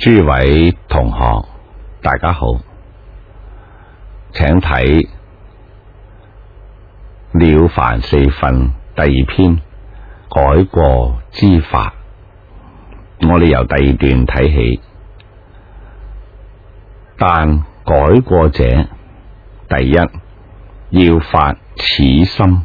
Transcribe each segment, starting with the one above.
諸位同學，大家好，請睇《了凡四訓》第二篇改過之法。我哋由第二段睇起，但改過者，第一要發此心，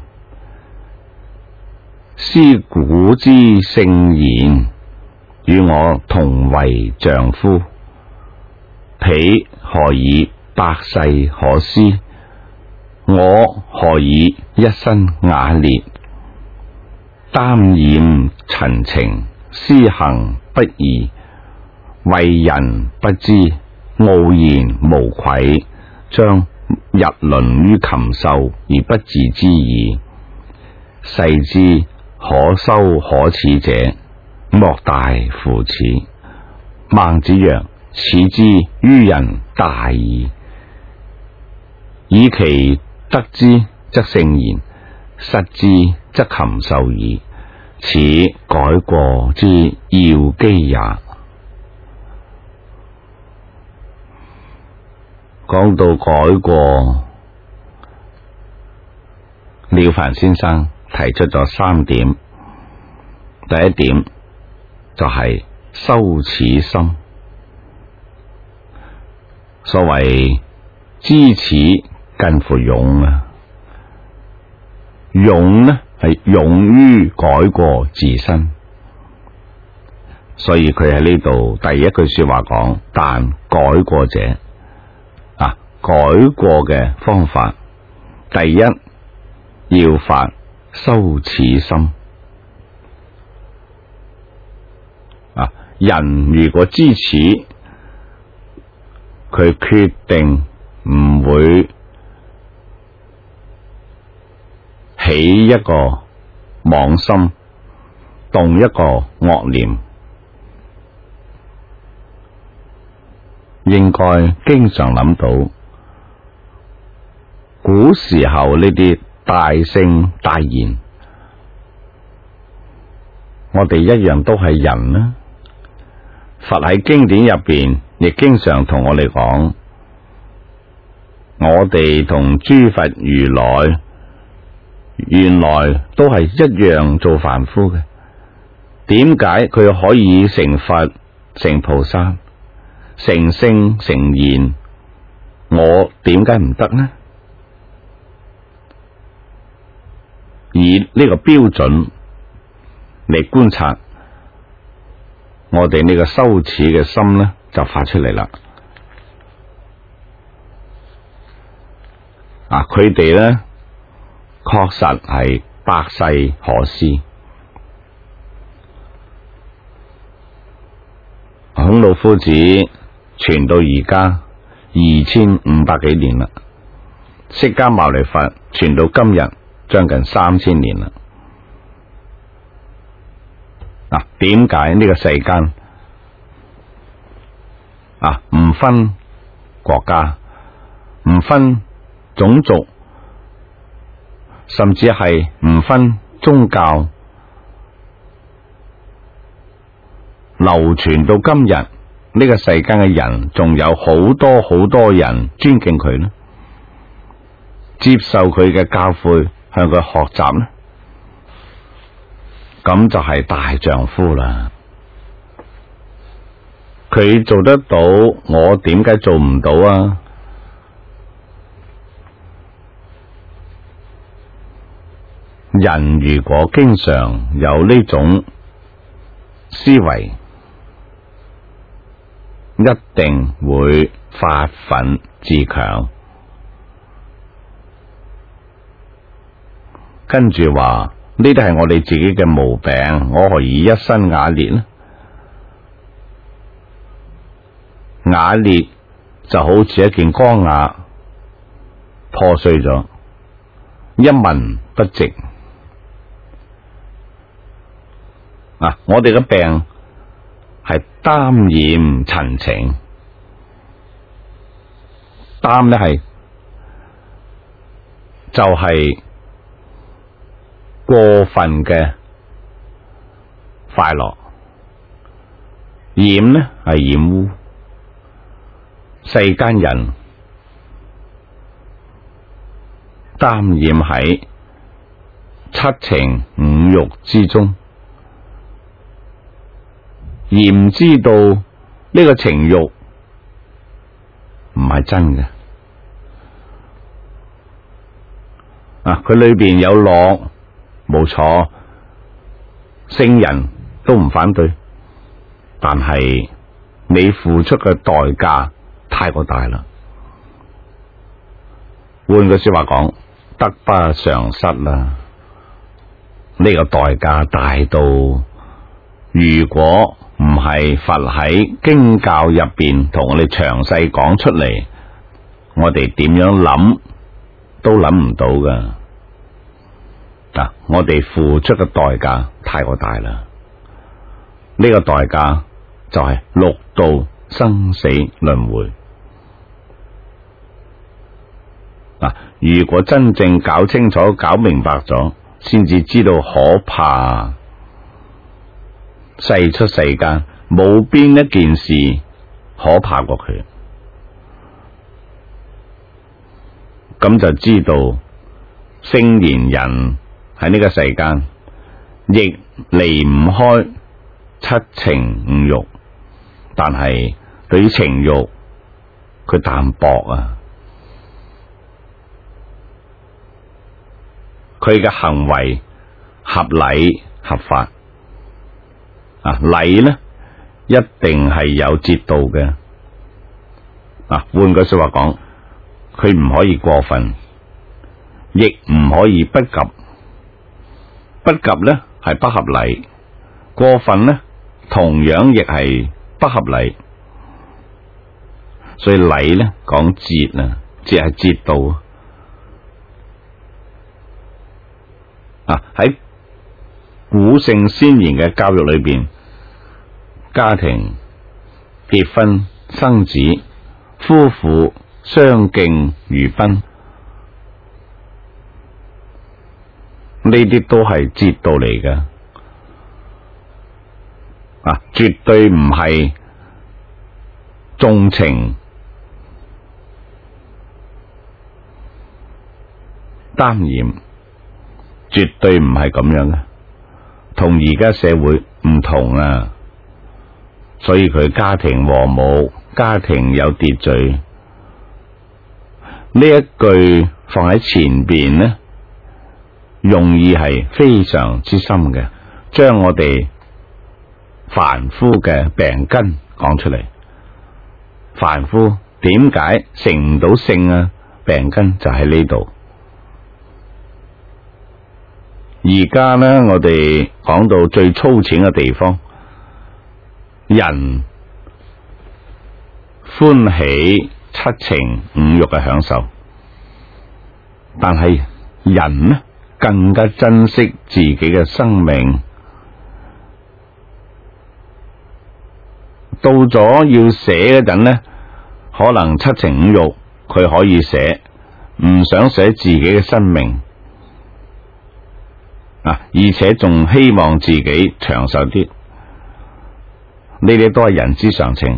思古之聖賢，與我同為丈夫，彼何以百世可思？我何以一身瓦裂？耽染陳情，施行不義，為人不知，傲然無愧，將日淪於禽獸而不自知矣。世之可羞可恥者，莫大乎此。孟子曰：此之於人大矣。以其得之則聖賢，失之則禽獸矣。此改過之要機也。講到改過，了凡先生提出咗三點。第一點就係修此心。所謂知恥近乎勇啊，勇呢係勇於改過自身，所以佢喺呢度第一句說話講，但改過者改過嘅方法，第一要發修此心。人如果知恥，佢決定唔會起一個妄心，動一個惡念，應該經常諗到古時候呢啲大聖大賢，我哋一樣都係人啦。佛喺經典入邊亦經常同我哋講，我哋同諸佛如來原來都係一樣做凡夫嘅。點解佢可以成佛、成菩薩、成聖、成賢，我點解唔得呢？以呢個標準嚟觀察，我哋呢個羞恥嘅心呢，就發出嚟啦。佢哋呢確實係百世可思。孔老夫子傳到而家2500幾年啦，釋迦牟尼佛傳到今日將近3000年啦。點解呢個世間唔分國家，唔分種族，甚至係唔分宗教，流傳到今日，呢個世間嘅人仲有好多好多人尊敬佢呢，接受佢嘅教誨，向佢學習呢？咁就係大丈夫啦。佢做得到，我點解做唔到啊？人如果經常有呢種思維，一定會發憤自強。跟住話，呢啲係我哋自己嘅毛病，我何以一身瓦裂呢？瓦裂就好似一件缸瓦破碎咗，一文不值。我哋嘅病係耽染陳情，耽呢係就係過分嘅快樂， 染呢係染污，世間人耽染喺七情五欲之中，而唔知道呢個情欲唔係真嘅。佢裏邊有樂，冇錯，聖人都唔反對，但係你付出嘅代價太過大啦。換句說話講，得不償失啦。呢個代價大到，如果唔係佛喺經教入邊同我哋詳細講出嚟，我哋點樣諗都諗唔到噶。我哋付出嘅代價太過大啦。呢個代價就係六道生死輪迴。如果真正搞清楚、搞明白咗，先至知道可怕。世出世間冇邊一件事可怕過佢，咁就知道聖賢人喺呢個世間亦離唔開七情五欲，但係對於情欲佢淡薄啊。佢嘅行為合理合法，禮呢一定係有節度嘅。換句說話講，佢唔可以過分，亦唔可以不及。不及呢係不合理，過分呢同樣亦係不合理。所以禮呢講節啊，節係節度。喺古聖先賢嘅教育裏邊，家庭結婚生子，夫婦相敬如賓，呢啲都係節度嚟嘅。絕對唔係縱情耽染，絕對唔係咁樣嘅，同而家社會唔同啊。所以佢家庭和睦，家庭有秩序。呢一句放喺前邊呢，用意係非常之深嘅，將我哋凡夫嘅病根講出嚟。凡夫點解成唔到聖啊？病根就喺呢度。而家呢，我哋講到最粗淺嘅地方，人歡喜七情五欲嘅享受，但係人呢更加珍惜自己嘅生命。到咗要捨嗰陣呢，可能七情五欲佢可以捨，唔想捨自己嘅生命。而且仲希望自己長壽啲，呢啲都係人之常情。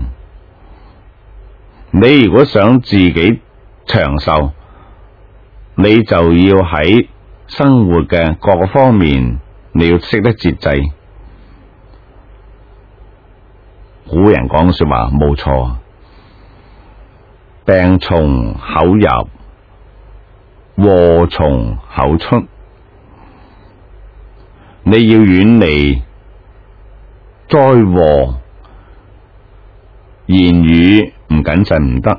你如果想自己長壽，你就要喺生活嘅各個方面，你要識得節制。古人講說話冇錯，病從口入，禍從口出。你要遠離災禍，言語唔謹慎唔得，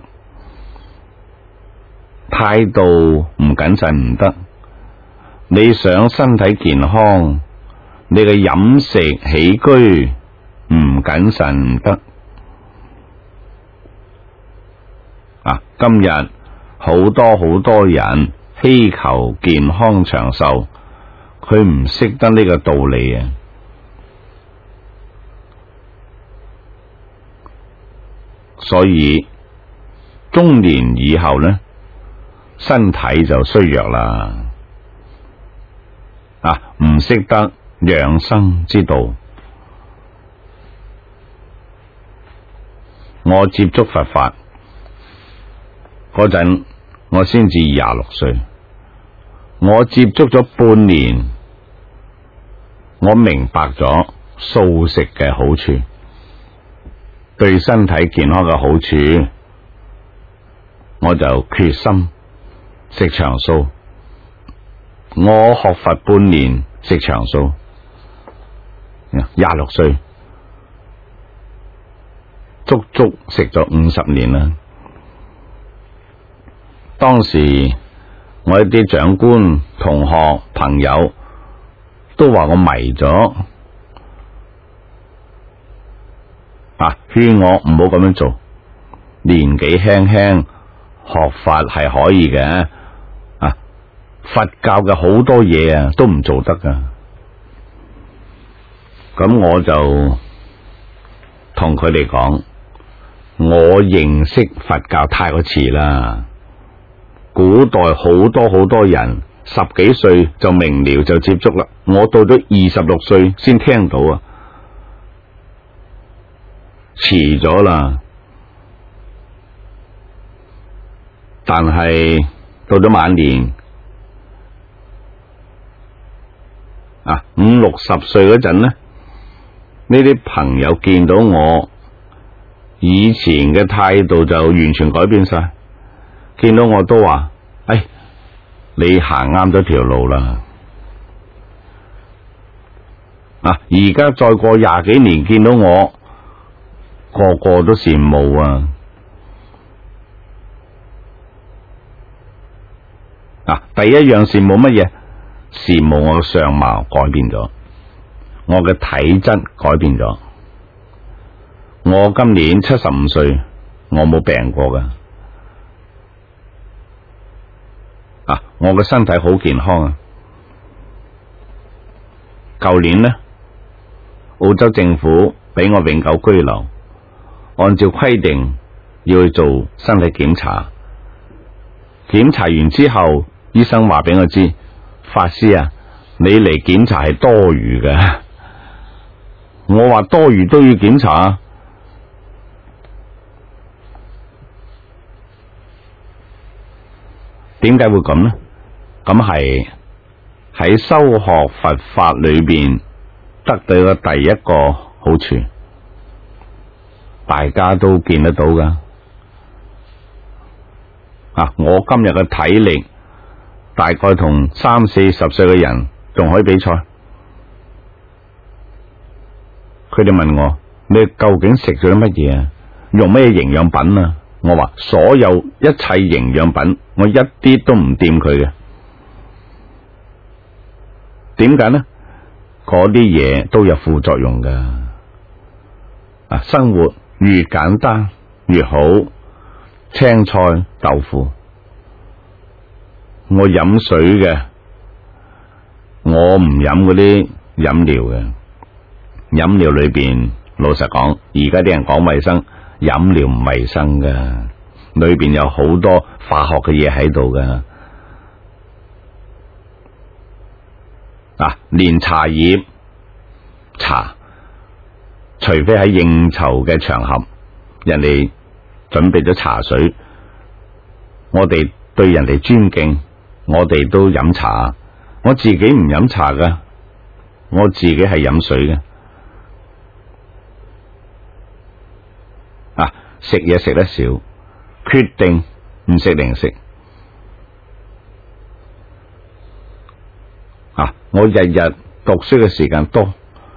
態度唔謹慎唔得。你想身體健康，你嘅飲食起居唔謹慎唔得。今日好多人希求健康長壽，佢唔識得呢個道理啊！所以中年以後呢，身體就衰弱啦。唔識得養生之道， 我接觸佛法嗰陣，我先至26歲。我接觸咗半年，我明白咗素食嘅好處，對身體健康嘅好處，我就決心食長素。我學佛半年食長素，26歲，足足食咗50年啦。當時我一啲長官、同學、朋友都話我迷咗，勸我唔好咁樣做。年紀輕輕學法係可以嘅，佛教嘅好多嘢都唔做得噶。咁我就同佢哋講，我認識佛教太過遲啦。古代好多人10幾歲就明了就接觸啦，我到咗26歲先聽到啊，遲咗啦。但係到咗晚年50、60歲嗰陣呢啲朋友見到我以前嘅態度就完全改變晒，見到我都話：你行啱咗條路啦！而家再過20幾年見到我，個個都羨慕啊！第一樣羨慕乜嘢？羨慕我嘅相貌改變咗，我嘅體質改變咗。我今年75歲，我冇病過噶。我嘅身體好健康啊！舊年呢，澳洲政府俾我永久居留，按照規定要去做身體檢查。檢查完之後，醫生話俾我知，法師啊，你嚟檢查係多餘嘅。我話多餘都要檢查，點解會咁呢？咁係喺修學佛法裏邊得到嘅第一個好處，大家都見得到噶。我今日嘅體力大概同30、40歲嘅人仲可以比賽。佢哋問我：你究竟食咗啲乜嘢啊？用咩營養品啊？我話所有一切營養品，我一啲都唔掂佢嘅。點解呢？嗰啲嘢都有副作用噶。生活越簡單越好。青菜、豆腐，我飲水嘅，我唔飲嗰啲飲料嘅。飲料裏邊，老實講，而家啲人講衛生，飲料唔衛生噶，裏邊有好多化學嘅嘢喺度噶。連茶葉、茶，除非喺應酬嘅場合，人哋準備咗茶水，我哋對人哋尊敬，我哋都飲茶。我自己唔飲茶噶，我自己係飲水嘅。食嘢食得少，決定唔食零食。我日日讀書嘅時間多，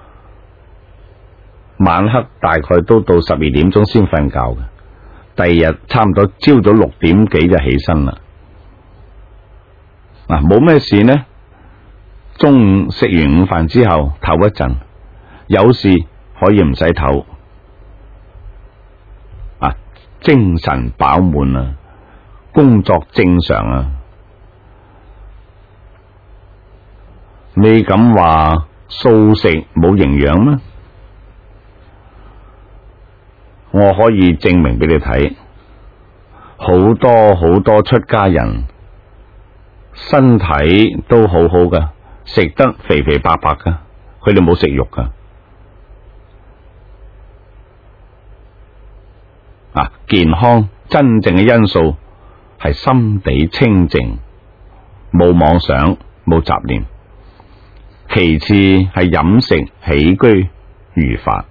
晚黑大概都到12點鐘先瞓覺嘅。第二日差唔多朝早6點幾就起身啦。冇咩事呢，中午食完午飯之後唞一陣，有事可以唔使唞，精神飽滿啊，工作正常啊。你咁話素食冇營養咩？我可以證明俾你睇，好多出家人身體都好好噶，食得肥肥白白噶，佢哋冇食肉噶。 健康真正嘅因素係心地清淨，冇妄想，冇雜念。其次係飲食起居如法，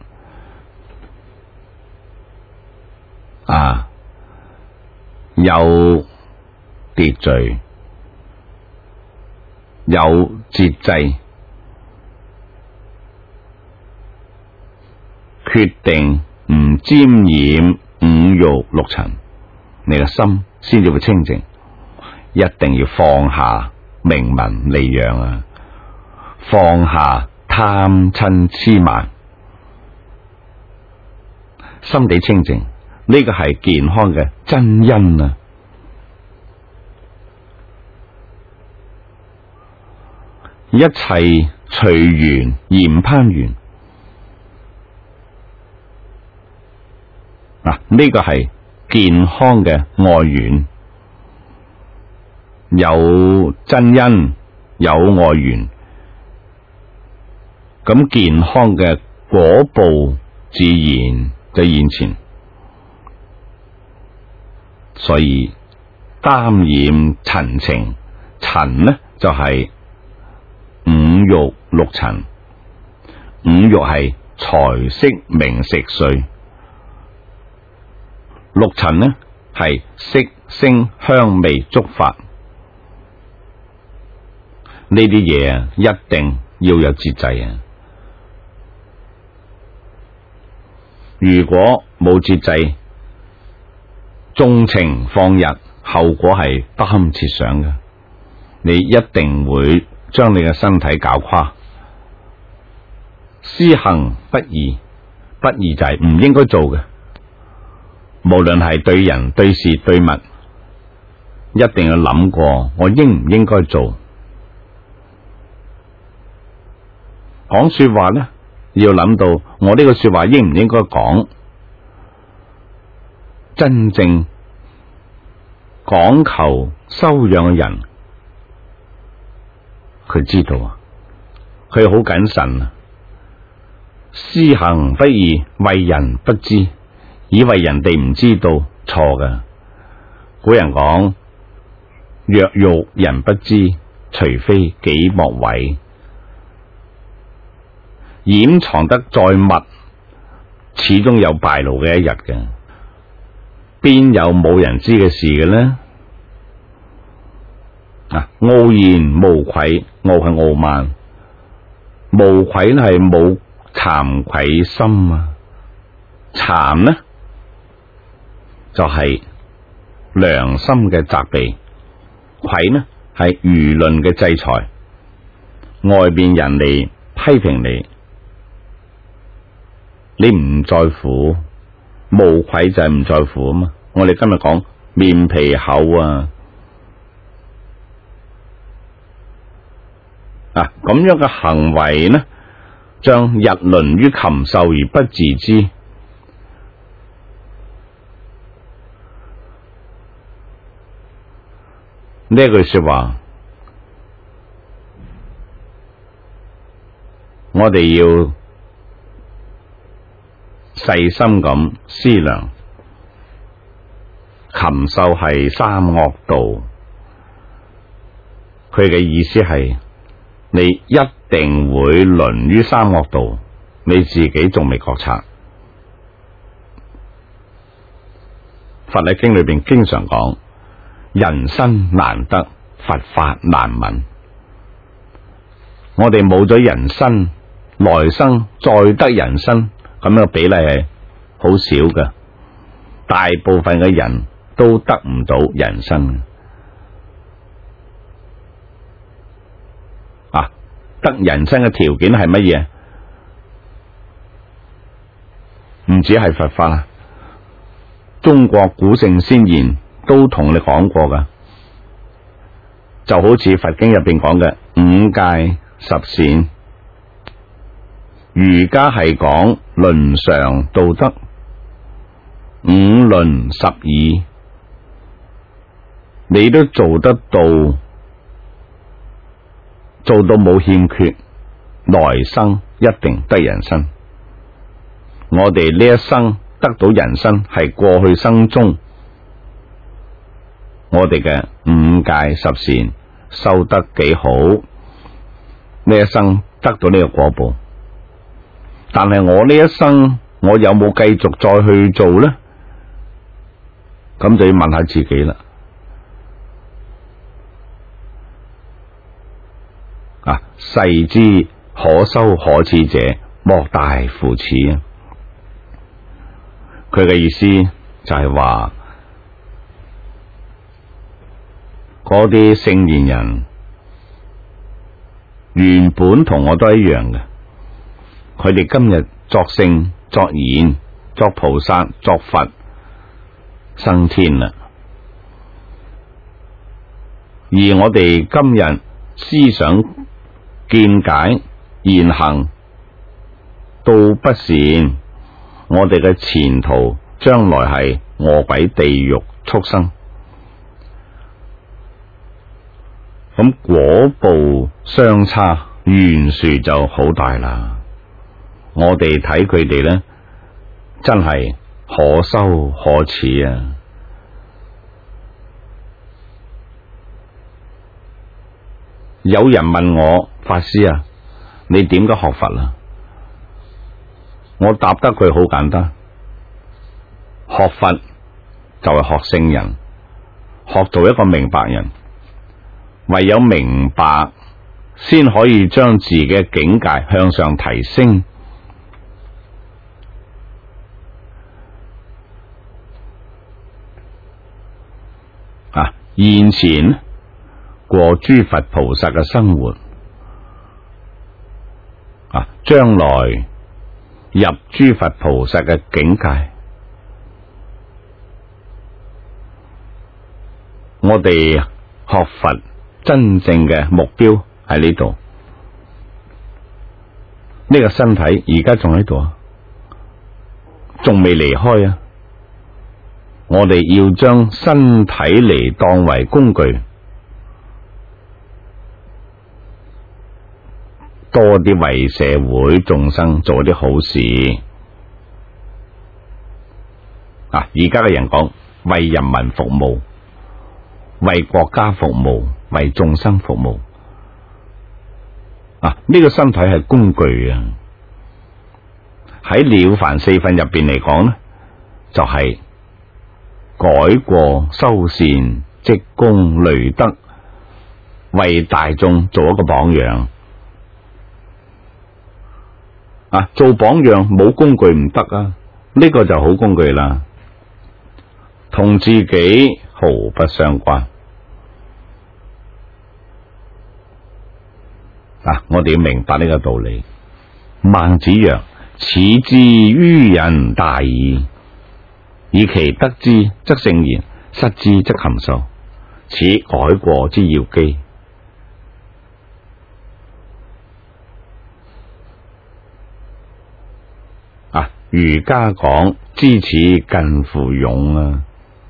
有秩序，有節制，決定唔沾染五欲六塵，你嘅心先至會清淨。一定要放下名聞利養，放下貪嗔癡慢，心地清淨，呢個係健康嘅真因啊！一切隨緣而唔攀緣，呢個係健康嘅愛緣，有真因，有愛緣，咁健康嘅果報自然就現前。所以擔染塵情，塵呢就係五欲六塵，五欲係財色名食睡，六塵呢係色聲香味觸法，呢啲嘢一定要有節制啊！如果冇節制，縱情放逸，後果係不堪設想嘅。你一定會將你嘅身體搞垮。施行不義，不義就係唔應該做嘅，無論係對人對事對物，一定要諗過我應唔應該做。講說話呢，要諗到我呢個說話應唔應該講。真正講求修養嘅人，佢知道啊，佢好謹慎啊。施行不義，為人不知，以為人哋唔知道，錯㗎。古人講：若欲人不知，除非己莫為。掩藏得再密，始終有敗露嘅一日嘅。邊有冇人知嘅事嘅呢？傲然無愧，傲係傲慢，無愧係冇慚愧心啊。慚呢就係良心嘅責備，愧呢係輿論嘅制裁。外邊人嚟批評你唔在乎，無愧就係唔在乎啊嘛。我哋今日講面皮厚啊，咁樣嘅行為呢，將日淪於禽獸而不自知。呢句說話，我哋要細心咁思量。禽獸係三惡道，佢嘅意思係你一定會淪於三惡道，你自己仲未覺察。佛喺經裏邊經常講：人生難得，佛法難聞。我哋冇咗人生，來生再得人生，咁樣嘅比例係好少嘅。大部分嘅人都得唔到人生。得人生嘅條件係乜嘢？唔止係佛法，中國古聖先賢都同你講過噶，就好似佛經入邊講嘅五戒十善，儒家係講倫常道德，五倫十義，你都做得到，做到冇欠缺，來生一定得人生。我哋呢一生得到人生係過去生中我哋嘅五戒十善修得幾好，呢一生得到呢個果報。但係我呢一生我有冇繼續再去做呢？咁就要問下自己啦。世之可修可恥者，莫大乎此啊！佢嘅意思就係話，嗰啲聖賢人原本同我都一樣嘅，佢哋今日作聖、作賢、作菩薩、作佛，升天啦。而我哋今日思想、見解、言行都不善，我哋嘅前途將來係餓鬼、地獄、畜生。咁果報相差懸殊就好大啦。我哋睇佢哋咧，真係可羞可恥啊！有人問我，法師啊，你點解學佛啊？我答得佢好簡單，學佛就係學聖人，學做一個明白人。唯有明白，先可以將自己嘅境界向上提升。現前過諸佛菩薩嘅生活，將來入諸佛菩薩嘅境界，我哋學佛真正嘅目標喺呢度。呢個身體而家仲喺度啊，仲未離開啊！我哋要將身體嚟當為工具，多啲為社會眾生做啲好事。而家嘅人講為人民服務，為國家服務，為眾生服務。呢個身體係工具啊！喺了凡四訓入邊嚟講呢，就係改過修善、積功累德，為大眾做一個榜樣。做榜樣冇工具唔得啊！呢個就好工具啦，同自己毫不相關。我哋要明白呢個道理。孟子曰：此之於人大矣，以其得之則聖賢，失之則禽獸，此改過之要機。儒家講知恥近乎勇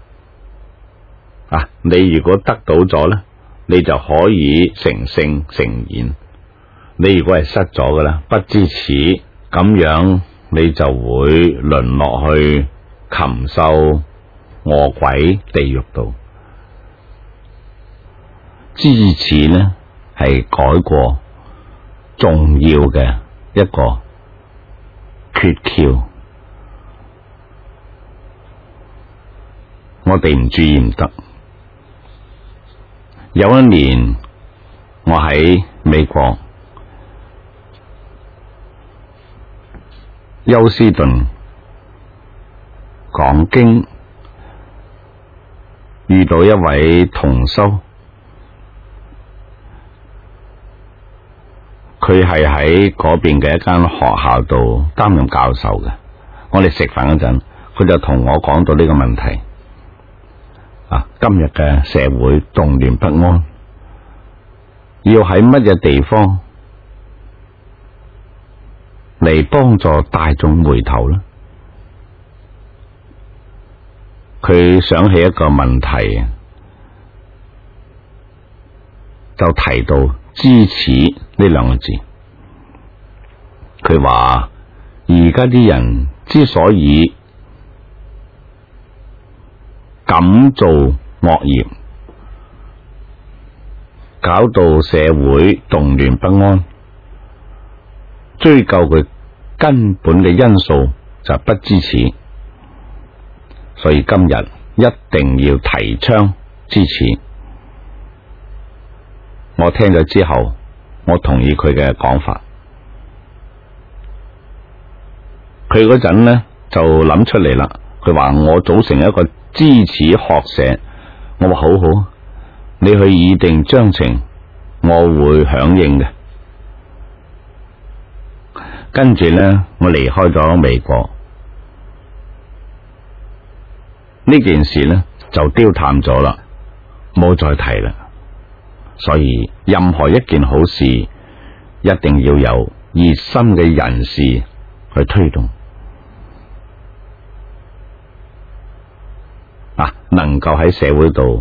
啊！你如果得到咗呢，你就可以成聖成賢。你如果係失咗嘅啦，不知恥，咁樣你就會淪落去禽獸、餓鬼、地獄度。知恥呢係改過重要嘅一個訣竅，我哋唔注意唔得。有一年我喺美國休斯頓講經，遇到一位同修，佢係喺嗰邊嘅一間學校度擔任教授嘅。我哋食飯嗰陣，佢就同我講到呢個問題。今日嘅社會動亂不安，要喺乜嘢地方嚟幫助大眾回頭呢？佢想起一個問題，就提到知恥呢兩個字。佢話而家啲人之所以敢做惡業，搞到社會動亂不安。追究佢根本嘅因素就不支持，所以今日一定要提倡支持。我聽咗之後，我同意佢嘅講法。佢嗰陣呢就諗出嚟啦，佢話我組成一個支持學社。我話好好，你去議定章程，我會響應嘅。跟住呢，我離開咗美國，呢件事呢就丟淡咗啦，冇再提啦。所以任何一件好事，一定要有熱心嘅人士去推動，能夠喺社會度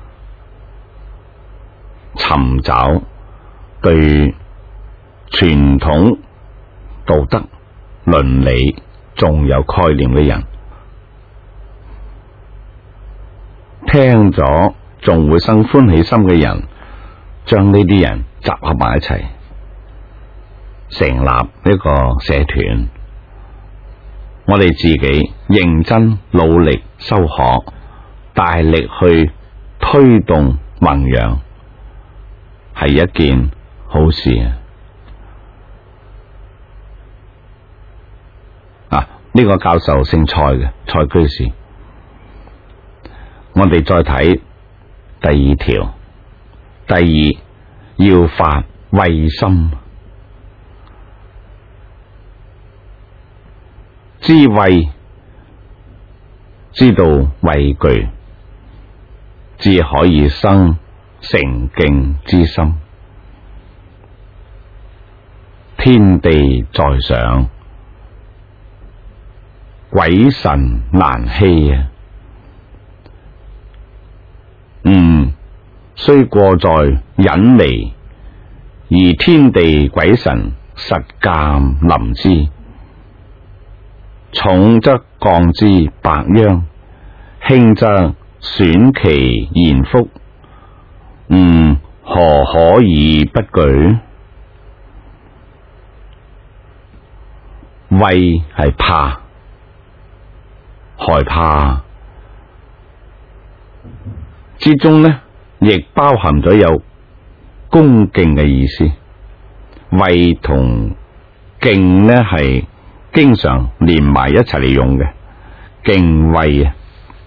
尋找對傳統道德倫理仲有概念嘅人，聽咗仲會生歡喜心嘅人，將呢啲人集合埋一齊，成立呢個社團。我哋自己認真努力修學，大力去推動弘揚，係一件好事啊！呢個教授姓蔡嘅，蔡居士。我哋再睇第二條，第二要發畏心，知畏，知道畏懼，至可以生誠敬之心。天地在上，鬼神難欺啊！雖過在隱微，而天地鬼神實鑒臨之。重則降之百殃，輕則損其言福。何可以不懼？畏係怕，害怕之中呢，亦包含咗有恭敬嘅意思。畏同敬呢係經常連埋一齊嚟用嘅，敬畏啊！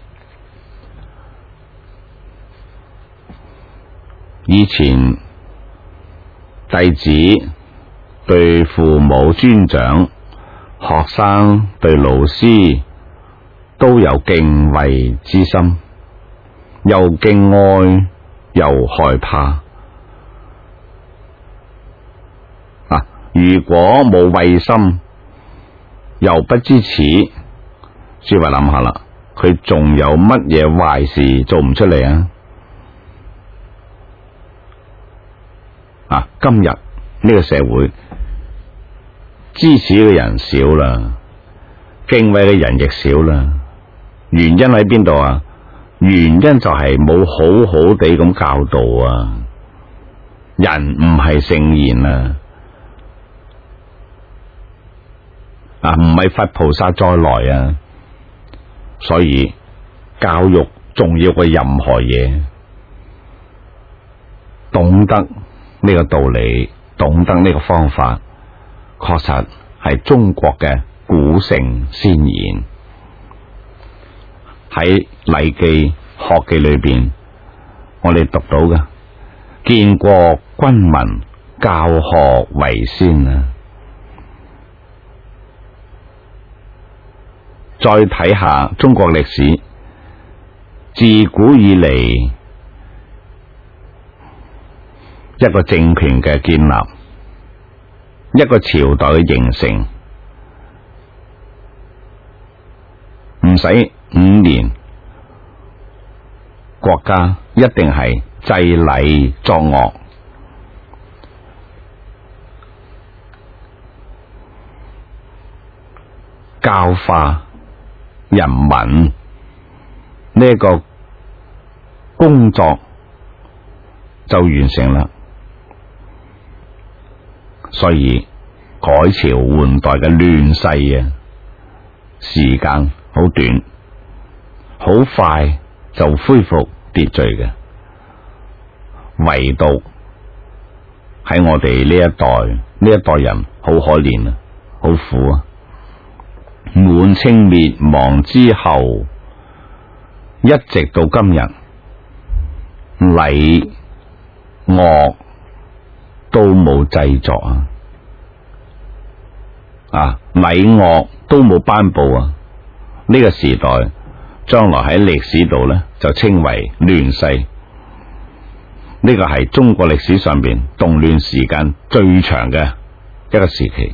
以前弟子對父母尊長，學生對老師都有敬畏之心，又敬愛又害怕。如果冇畏心，又不支持，諸位諗下啦，佢仲有乜嘢壞事做唔出嚟啊？今日呢個社會支持嘅人少啦，敬畏嘅人亦少啦。原因喺邊度啊？原因就係冇好好地咁教導啊！人唔係聖賢唔係佛菩薩再來啊！所以教育重要過任何嘢，懂得呢個道理，懂得呢個方法，確實係中國嘅古聖先賢。喺《禮記》學記裏邊，我哋讀到嘅，建國君民，教學為先啊！再睇下中國歷史，自古以嚟一個政權嘅建立，一個朝代嘅形成，唔使5年，國家一定係制禮作樂，教化人民，呢呢一個工作就完成啦。所以改朝換代嘅亂世啊，時間好短，好快就恢復秩序嘅。唯獨喺我哋呢一代人好可憐啊，好苦啊！滿清滅亡之後，一直到今日，禮樂都冇製作啊！禮樂都冇頒布啊！呢個時代將來喺歷史度呢，就稱為亂世。呢個係中國歷史上邊動亂時間最長嘅一個時期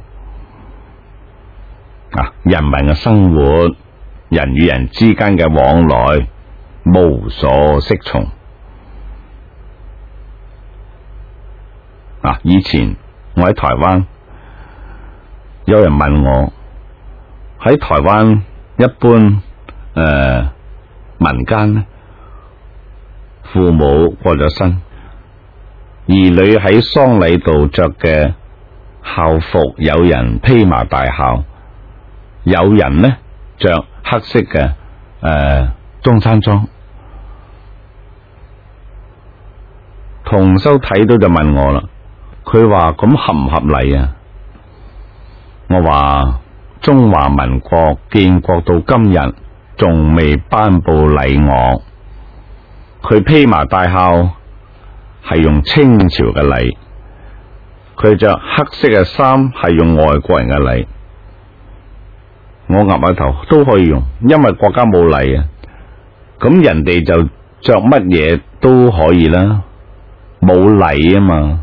啊！人民嘅生活，人與人之間嘅往來無所適從啊！以前我喺台灣，有人問我喺台灣一般民間呢，父母過咗身，兒女喺喪禮度着嘅校服，有人披麻戴孝，有人呢着黑色嘅中山裝。同修睇到就問我啦，佢話咁合唔合理啊？我話中華民國建國到今日仲未頒布禮樂，佢披麻戴孝係用清朝嘅禮，佢着黑色嘅衫係用外國人嘅禮。我岌下頭都可以用，因為國家冇禮啊，咁人哋就着乜嘢都可以啦，冇禮啊嘛。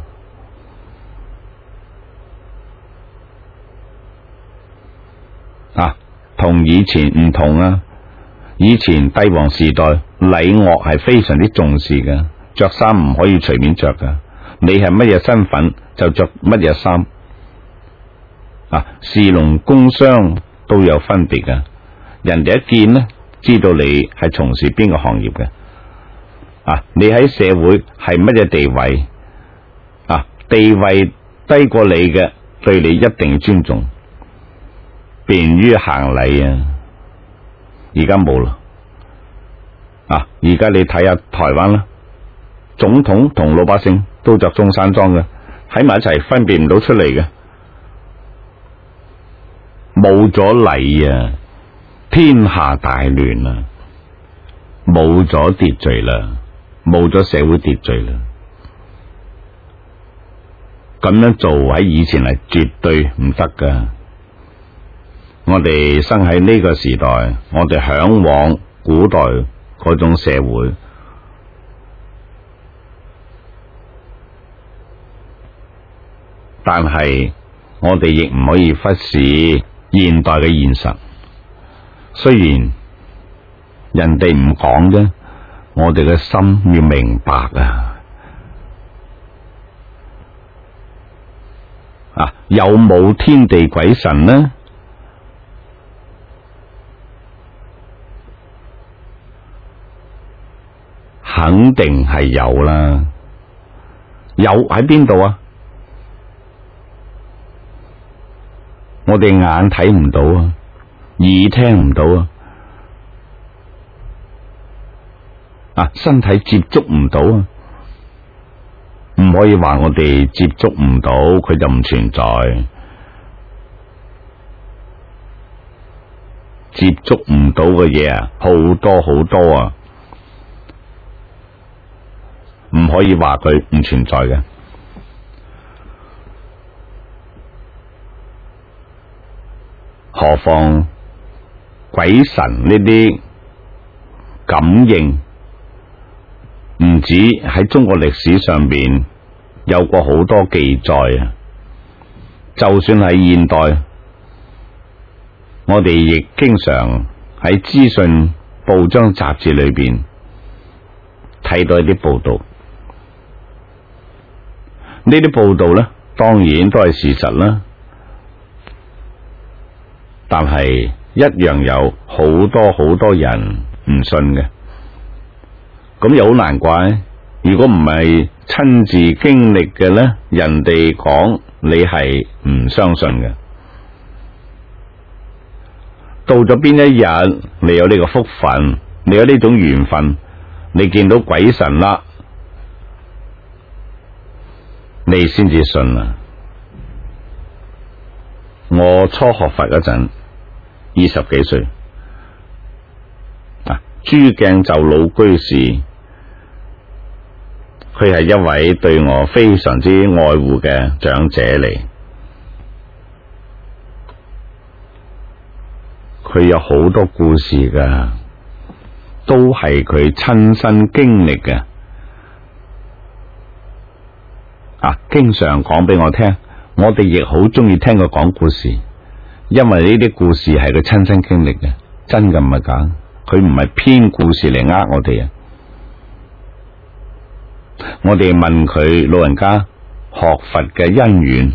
啊，同以前唔同啊！以前帝王時代禮樂係非常之重視嘅，着衫唔可以隨便着噶，你係乜嘢身份就着乜嘢衫。啊，士農工商都有分別噶，人哋一見呢，知道你係從事邊個行業嘅。啊，你喺社會係乜嘢地位？啊，地位低過你嘅，對你一定要尊重。便於行禮啊！而家冇啦，啊！而家你睇下台灣啦，總統同老百姓都着中山裝嘅，喺埋一齊分辨唔到出嚟嘅，冇咗禮啊，天下大亂啊，冇咗秩序啦，冇咗社會秩序啦，咁樣做喺以前係絕對唔得噶。我哋生喺呢個時代，我哋向往古代嗰種社會，但係我哋亦唔可以忽視現代嘅現實。雖然人哋唔講啫，我哋嘅心要明白啊！啊，有冇天地鬼神呢？肯定係有啦，有喺邊度啊？我哋眼睇唔到啊，耳聽唔到啊，啊，身體接觸唔到啊，唔可以話我哋接觸唔到，佢就唔存在。接觸唔到嘅嘢啊，好多好多啊！唔可以話佢唔存在嘅，何況鬼神呢啲感應，唔止喺中國歷史上邊有過好多記載啊！就算係現代，我哋亦經常喺資訊報章雜誌裏邊睇到一啲報道。呢啲報道呢，當然都係事實啦，但係一樣有好多好多人唔信嘅。 咁又好難怪，如果唔係親自經歷嘅呢，人哋講你係唔相信嘅。到咗邊一日，你有呢個福分，你有呢種緣分，你見到鬼神啦，你先至信啊！我初學佛嗰陣，20幾歲，珠鏡就老居士，佢係一位對我非常之愛護嘅長者嚟，佢有好多故事噶，都係佢親身經歷嘅，經常講俾我聽。我哋亦好中意聽佢講故事，因為呢啲故事係佢親身經歷嘅，真嘅唔係假，佢唔係編故事嚟呃我哋啊！我哋問佢老人家學佛嘅因緣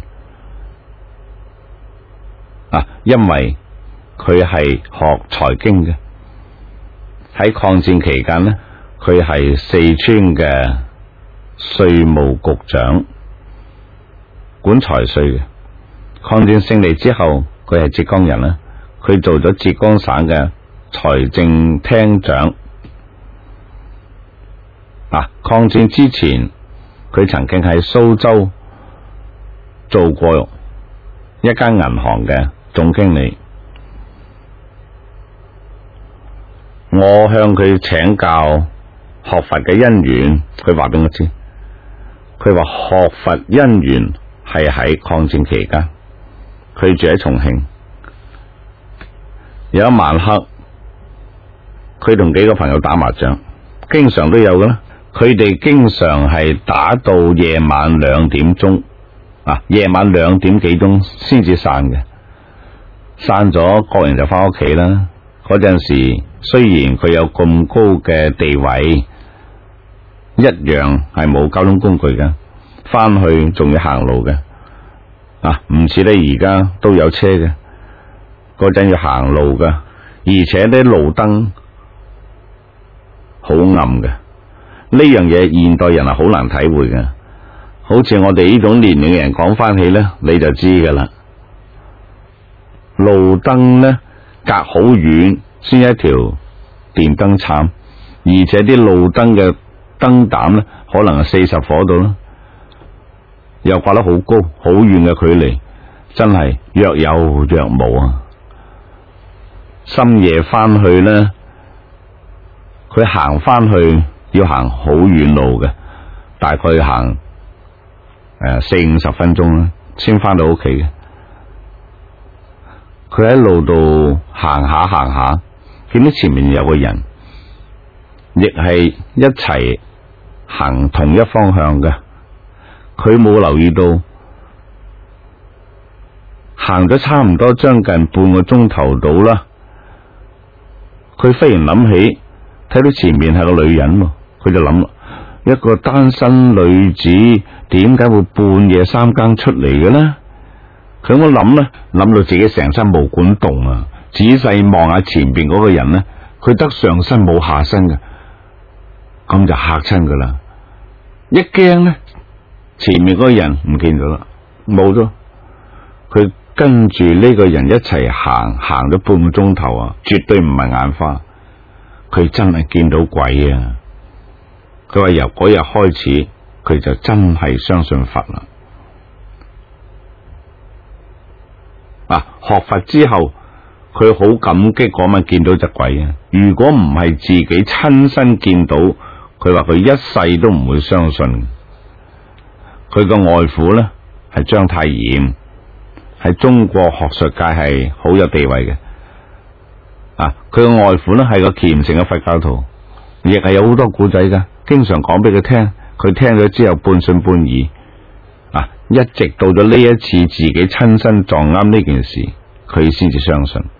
因為佢係學財經嘅，喺抗戰期間呢，佢係四川嘅稅務局長，管財稅嘅。抗戰勝利之後，佢係浙江人啦，佢做咗浙江省嘅財政廳長。抗戰之前，佢曾經喺蘇州做過一間銀行嘅總經理。我向佢請教學佛嘅因緣，佢話俾我知，佢話學佛因緣係喺抗戰期間，佢住喺重慶。有一晚黑，佢同幾個朋友打麻將，經常都有嘅啦。佢哋經常係打到夜晚2點鐘，夜晚2點幾鐘先至散嘅。散咗，各人就翻屋企啦。嗰陣時，雖然佢有咁高嘅地位，一樣係冇交通工具嘅，翻去仲要行路嘅。唔似你而家都有車嘅，嗰陣要行路嘅，而且啲路燈好暗嘅。呢樣嘢現代人係好難體會嘅，好似我哋呢種年齡嘅人講翻起呢，你就知噶啦。路燈呢，隔好遠先一條電燈杉，而且啲路燈嘅燈膽呢，可能係40火度啦，又掛得好高，好遠嘅距離，真係若有若無啊！深夜翻去呢，佢行翻去要行好遠路嘅，大概要行40-50分鐘啦，先翻到屋企嘅。佢喺路度行下，見到前面有個人，亦係一齊行同一方向嘅。佢冇留意到，行咗差唔多將近半個鐘頭到啦。佢忽然諗起，睇到前面係個女人，佢就諗啦，一個單身女子點解會半夜3更出嚟嘅呢？佢我諗呢，諗到自己成身毛管動啊！仔細望下前邊嗰個人呢，佢得上身冇下身嘅，咁就嚇親噶啦！一驚呢，前面嗰個人唔見咗啦，冇咗。佢跟住呢個人一齊行咗半個鐘頭啊，絕對唔係眼花，佢真係見到鬼啊！佢話由嗰日開始，佢就真係相信佛啦。學佛之後，佢好感激嗰晚見到隻鬼啊！如果唔係自己親身見到，佢話佢一世都唔會相信。佢個外父呢，係章太炎，喺中國學術界係好有地位嘅。佢個外父呢，係個虔誠嘅佛教徒，亦係有好多古仔噶，經常講俾佢聽，佢聽咗之後半信半疑。一直到咗呢一次自己親身撞啱呢件事，佢先至相信。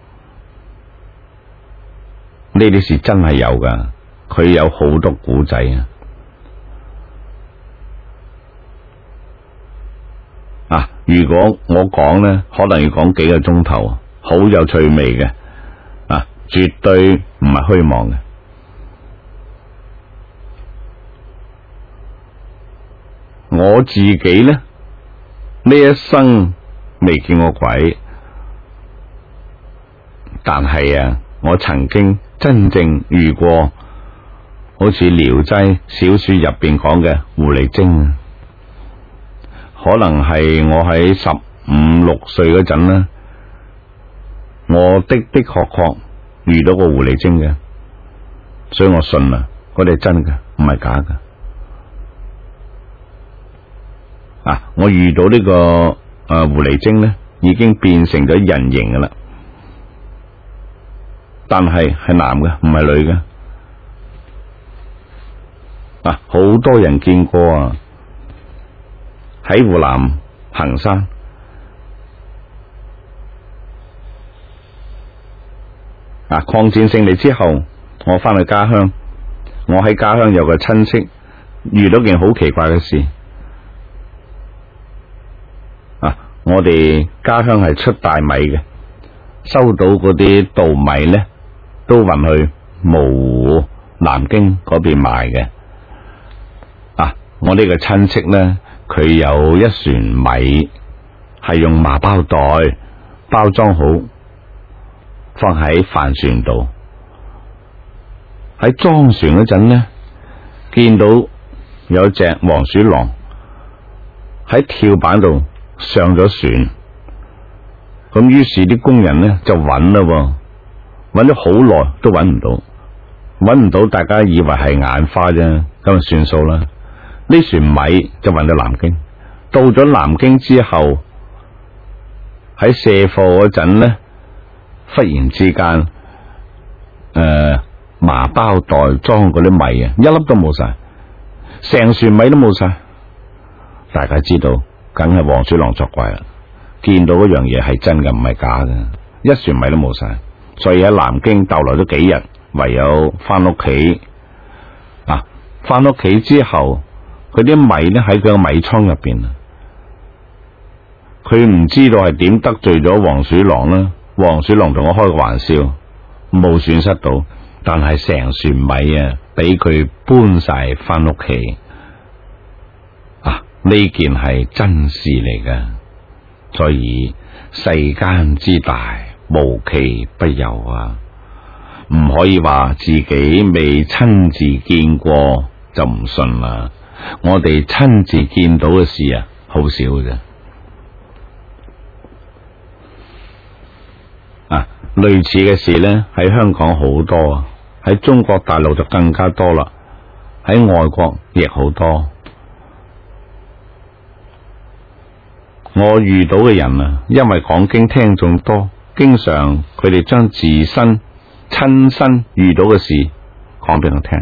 呢啲事真係有噶，佢有好多古仔啊！如果我講呢，可能要講幾個鐘頭，好有趣味嘅，絕對唔係虛妄嘅。 我自己呢一生未見過鬼，但係啊，我曾經真正遇過好似《聊齋》小說入邊講嘅狐狸精。可能係我喺15、16歲嗰陣啦，我的確遇到個狐狸精嘅，所以我信啦，嗰啲係真嘅，唔係假嘅。我遇到呢個狐狸精咧，已經變成咗人形噶啦，但係男嘅，唔係女嘅。好多人見過啊，喺湖南衡山。抗戰勝利之後，我翻去家鄉，我喺家鄉有個親戚遇到件好奇怪嘅事。我哋家鄉係出大米嘅，收到嗰啲稻米咧，都運去蕪湖、南京嗰邊賣嘅。我呢個親戚咧，佢有一船米係用麻包袋包裝好，放喺帆船度。喺裝船嗰陣咧，見到有隻黃鼠狼喺跳板度上咗船，咁於是啲工人咧就揾啦，揾咗好耐都揾唔到，大家以為係眼花啫，咁就算數啦。呢船米就運到南京，到咗南京之後，喺卸貨嗰陣咧，忽然之間，麻包袋裝嗰啲米啊，一粒都冇晒，成船米都冇晒。大家知道，梗係黃鼠狼作怪啦！見到嗰樣嘢係真嘅，唔係假嘅，一船米都冇晒，所以喺南京逗留咗幾日，唯有翻屋企。翻屋企之後，佢啲米咧喺佢個米倉入邊啊，佢唔知道係點得罪咗黃鼠狼啦。黃鼠狼同我開個玩笑，冇損失到，但係成船米啊，俾佢搬晒翻屋企。呢件係真事嚟㗎，所以世間之大，無奇不有啊！唔可以話自己未親自見過就唔信啦。我哋親自見到嘅事啊，好少嘅。類似嘅事呢，喺香港好多啊，喺中國大陸就更加多啦，喺外國亦好多。我遇到嘅人啊，因為講經聽眾多，經常佢哋將自身親身遇到嘅事講俾我聽。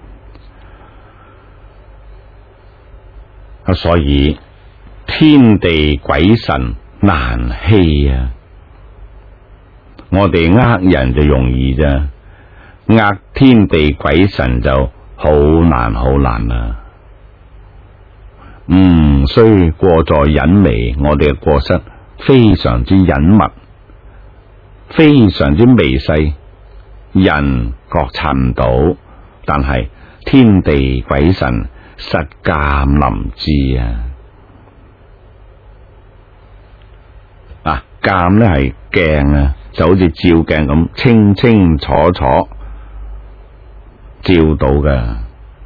所以天地鬼神難欺啊！我哋呃人就容易啫，呃天地鬼神就好難啦。雖過在隱微，我哋嘅過失非常之隱密，非常之微細，人覺察唔到，但係天地鬼神實鑒臨知啊！鑒呢係鏡啊，就好似照鏡咁清清楚楚照到㗎。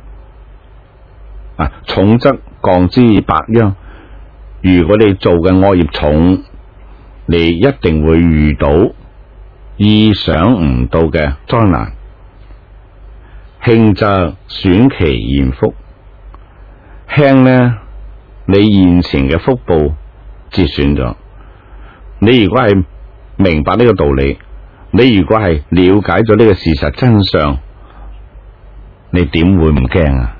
重則降之百殃，如果你做嘅惡業重，你一定會遇到意想唔到嘅災難。輕則損其現福，輕呢，你現前嘅福報折損咗。你如果係明白呢個道理，你如果係了解咗呢個事實真相，你點會唔驚啊？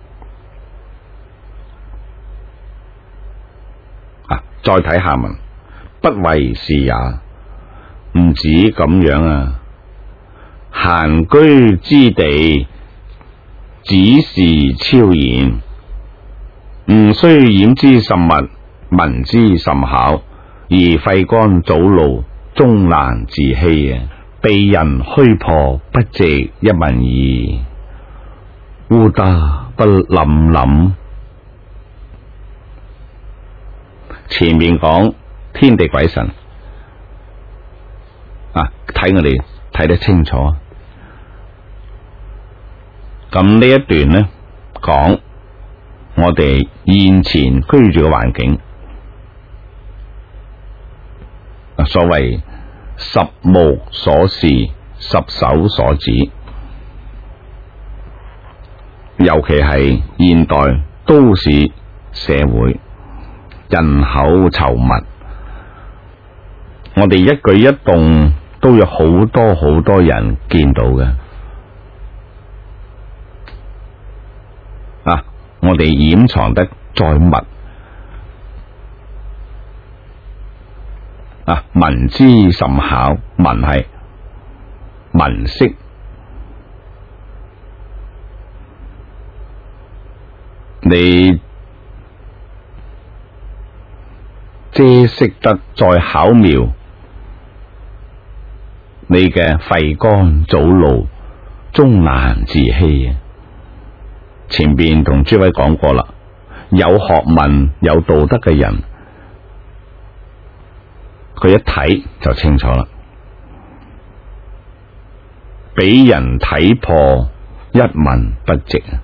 再睇下文，不為是也，唔止咁樣啊！閒居之地，只是超然，吾雖掩之甚密，聞之甚巧，而廢竿早露，終難自欺啊！被人虛破，不值一文矣。烏得不凜凜。 前面講天地鬼神啊，睇我哋睇得清楚。咁呢一段呢，講我哋現前居住嘅環境，所謂十無所事，十手所指，尤其係現代都市社會，人口稠密，我哋一舉一動都有好多人見到嘅。啊，我哋掩藏得再密，啊，聞之甚巧，聞係聞識，你遮飾得再巧妙，你嘅廢乾祖露終難自欺啊！前邊同諸位講過啦，有學問有道德嘅人，佢一睇就清楚啦，俾人睇破一文不值啊！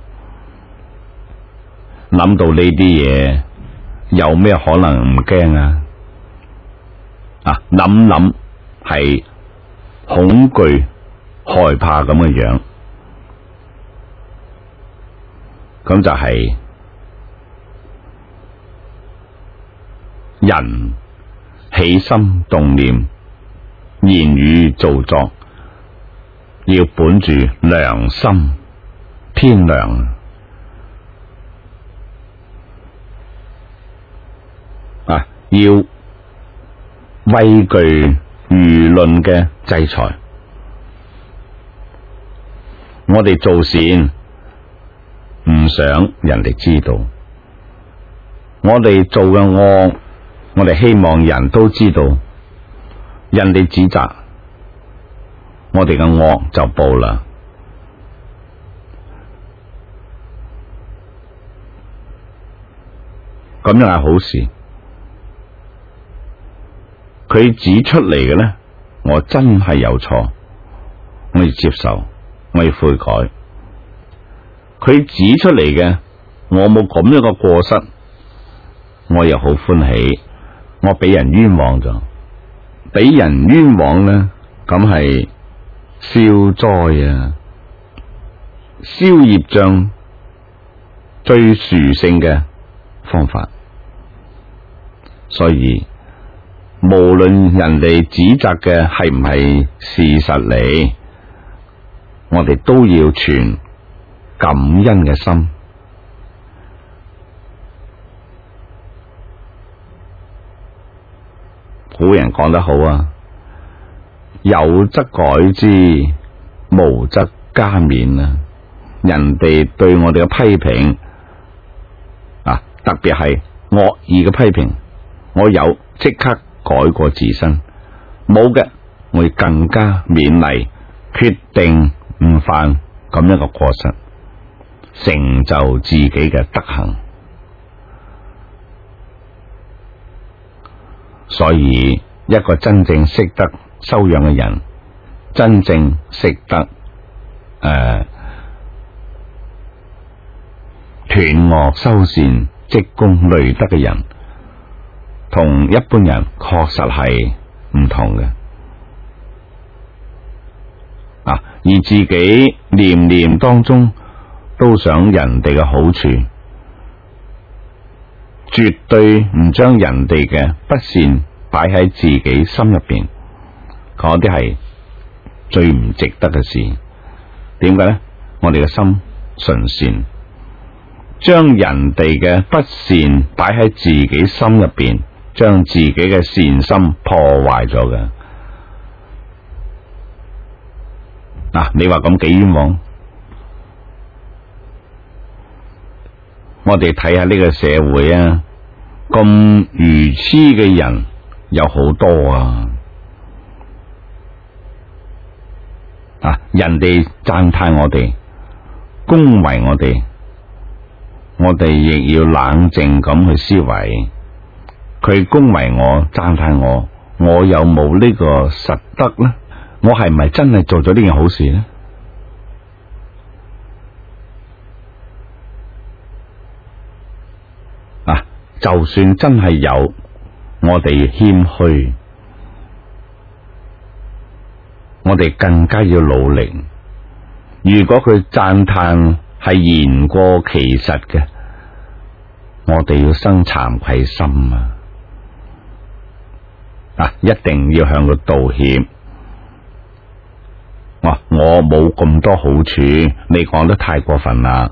諗到呢啲嘢，有咩可能唔驚啊？啊，諗係恐懼害怕咁嘅樣，咁就係人起心動念、言語造作，要本住良心，天良啊，要畏懼輿論嘅制裁。我哋做善唔想人哋知道，我哋做嘅惡，我哋希望人都知道，人哋指責我哋嘅惡就報啦。咁樣係好事。佢指出嚟嘅呢，我真係有錯，我要接受，我要悔改。佢指出嚟嘅，我冇咁樣嘅過失，我又好歡喜。我俾人冤枉咗，俾人冤枉呢，咁係消災啊，消業障最殊勝嘅方法。所以無論人哋指責嘅係唔係事實嚟，我哋都要存感恩嘅心。古人講得好啊，有則改之，無則加勉啊。人哋對我哋嘅批評啊，特別係惡意嘅批評，我有即刻改過自身，冇嘅我要更加勉勵，決定唔犯咁一個過失，成就自己嘅德行。所以一個真正識得修養嘅人，真正識得斷惡修善、積功累德嘅人，同一般人確實係唔同嘅。啊，而自己念念當中都想人哋嘅好處，絕對唔將人哋嘅不善擺喺自己心入邊，嗰啲係最唔值得嘅事。點解呢？我哋嘅心純善，將人哋嘅不善擺喺自己心入邊，將自己嘅善心破壞咗嘅。嗱，你話咁幾冤枉？我哋睇下呢個社會啊，咁愚痴嘅人有好多啊！啊，人哋讚嘆我哋，恭維我哋，我哋亦要冷靜咁去思維， 佢恭維我、讚嘆我，我有冇呢個實德呢？我係咪真係做咗呢件好事呢？就算真係有，我哋謙虛，我哋更加要努力。如果佢讚嘆係言過其實嘅，我哋要生慚愧心一定要向佢道歉。我冇咁多好處，你講得太過分啦。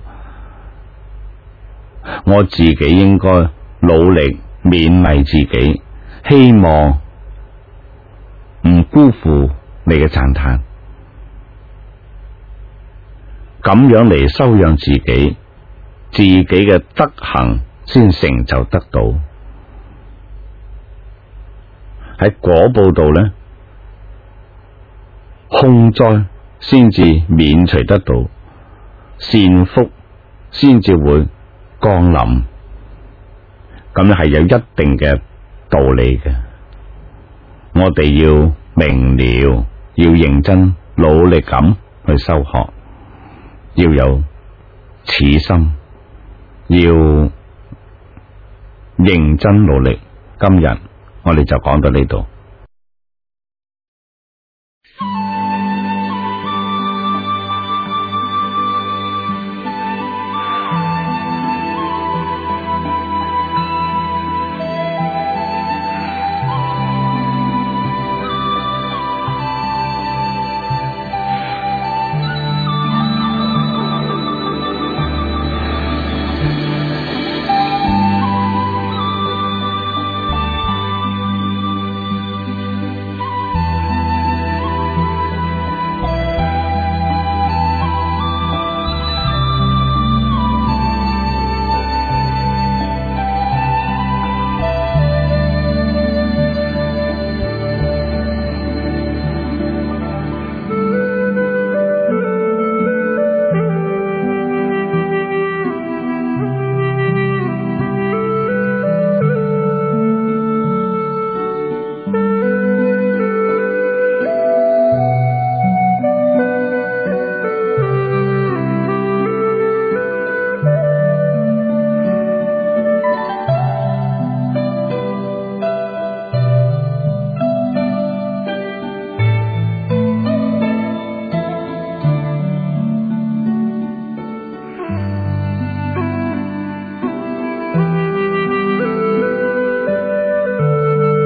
我自己應該努力勉勵自己，希望唔辜負你嘅讚嘆，咁樣嚟修養自己，自己嘅德行先成就得到。喺果報度呢，凶災先至免除得到，善福先至會降臨。咁係有一定嘅道理嘅，我哋要明了，要認真努力咁去修學，要有此心，要認真努力。今日我哋就講到呢度。